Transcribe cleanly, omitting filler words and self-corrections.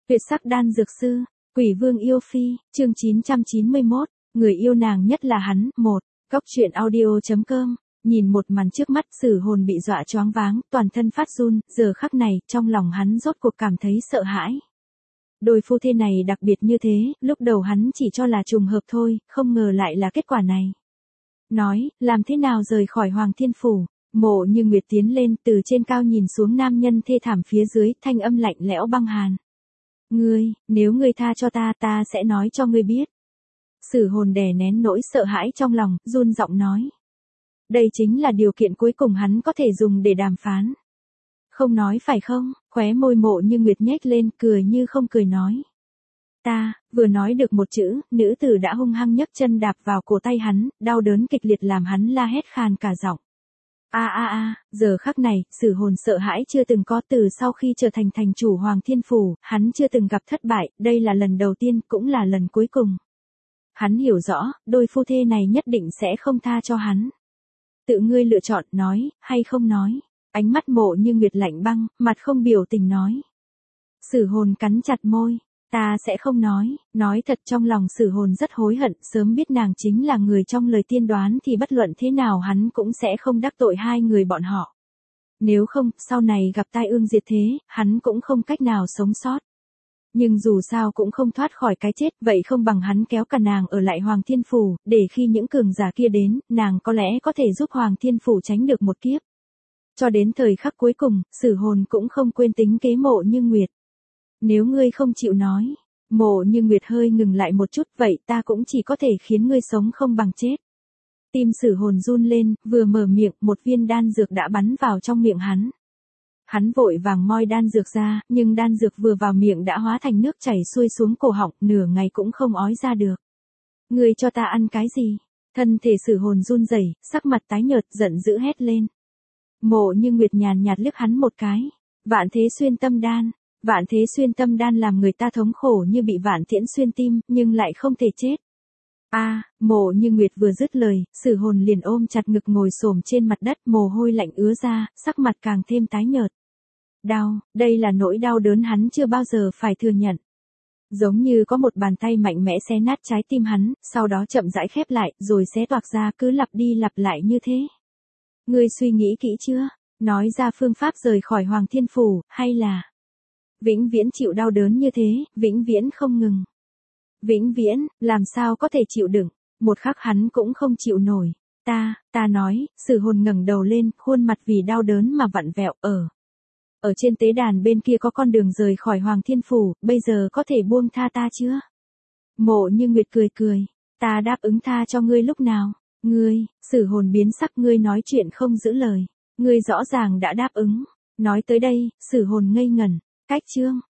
Tuyệt sắc đan dược sư, Quỷ Vương yêu phi, chương 991, người yêu nàng nhất là hắn. 1. Góc truyện audio.com. Nhìn một màn trước mắt, Sử Hồn bị dọa choáng váng, toàn thân phát run, giờ khắc này, trong lòng hắn rốt cuộc cảm thấy sợ hãi. Đôi phu thê này đặc biệt như thế, lúc đầu hắn chỉ cho là trùng hợp thôi, không ngờ lại là kết quả này. Nói, làm thế nào rời khỏi Hoàng Thiên Phủ? Mộ Như Nguyệt tiến lên, từ trên cao nhìn xuống nam nhân thê thảm phía dưới, thanh âm lạnh lẽo băng hàn. Nếu ngươi tha cho ta, ta sẽ nói cho ngươi biết. Sử Hồn đè nén nỗi sợ hãi trong lòng, run giọng nói. Đây chính là điều kiện cuối cùng hắn có thể dùng để đàm phán. Không nói phải không? Khóe môi Mộ Như Nguyệt nhếch lên, cười như không cười nói. Ta, vừa nói được một chữ, nữ tử đã hung hăng nhấc chân đạp vào cổ tay hắn, đau đớn kịch liệt làm hắn la hét khàn cả giọng. Giờ khắc này, Sử Hồn sợ hãi chưa từng có, từ sau khi trở thành thành chủ Hoàng Thiên Phủ, hắn chưa từng gặp thất bại, đây là lần đầu tiên, cũng là lần cuối cùng. Hắn hiểu rõ, đôi phu thê này nhất định sẽ không tha cho hắn. Tự ngươi lựa chọn, nói, hay không nói. Ánh mắt Mộ Như Nguyệt lạnh băng, mặt không biểu tình nói. Sử Hồn cắn chặt môi. Ta sẽ không nói thật, trong lòng Sử Hồn rất hối hận, sớm biết nàng chính là người trong lời tiên đoán thì bất luận thế nào hắn cũng sẽ không đắc tội hai người bọn họ. Nếu không, sau này gặp tai ương diệt thế, hắn cũng không cách nào sống sót. Nhưng dù sao cũng không thoát khỏi cái chết, vậy không bằng hắn kéo cả nàng ở lại Hoàng Thiên Phủ, để khi những cường giả kia đến, nàng có lẽ có thể giúp Hoàng Thiên Phủ tránh được một kiếp. Cho đến thời khắc cuối cùng, Sử Hồn cũng không quên tính kế Mộ Như Nguyệt. Nếu ngươi không chịu nói, Mộ Như Nguyệt hơi ngừng lại một chút, vậy ta cũng chỉ có thể khiến ngươi sống không bằng chết. Tim Sử Hồn run lên, vừa mở miệng, một viên đan dược đã bắn vào trong miệng hắn. Hắn vội vàng moi đan dược ra, nhưng đan dược vừa vào miệng đã hóa thành nước chảy xuôi xuống cổ họng, nửa ngày cũng không ói ra được. Ngươi cho ta ăn cái gì? Thân thể Sử Hồn run rẩy, sắc mặt tái nhợt, giận dữ hét lên. Mộ Như Nguyệt nhàn nhạt liếc hắn một cái. Vạn Thế Xuyên Tâm Đan. Vạn Thế Xuyên Tâm Đan làm người ta thống khổ như bị vạn tiễn xuyên tim, nhưng lại không thể chết. Mộ Như Nguyệt vừa dứt lời, Sử Hồn liền ôm chặt ngực ngồi xổm trên mặt đất, mồ hôi lạnh ứa ra, sắc mặt càng thêm tái nhợt. Đau, đây là nỗi đau đớn hắn chưa bao giờ phải thừa nhận. Giống như có một bàn tay mạnh mẽ xé nát trái tim hắn, sau đó chậm rãi khép lại, rồi xé toạc ra, cứ lặp đi lặp lại như thế. Ngươi suy nghĩ kỹ chưa? Nói ra phương pháp rời khỏi Hoàng Thiên Phủ, hay là vĩnh viễn chịu đau đớn như thế, vĩnh viễn không ngừng. Vĩnh viễn, làm sao có thể chịu đựng, một khắc hắn cũng không chịu nổi. Ta nói, Sử Hồn ngẩng đầu lên, khuôn mặt vì đau đớn mà vặn vẹo. Ở trên tế đàn bên kia có con đường rời khỏi Hoàng Thiên Phủ, bây giờ có thể buông tha ta chưa? Mộ Như Nguyệt cười, ta đáp ứng tha cho ngươi lúc nào? Sử Hồn biến sắc, ngươi nói chuyện không giữ lời. Ngươi rõ ràng đã đáp ứng. Nói tới đây, Sử Hồn ngây ngẩn. Cách chương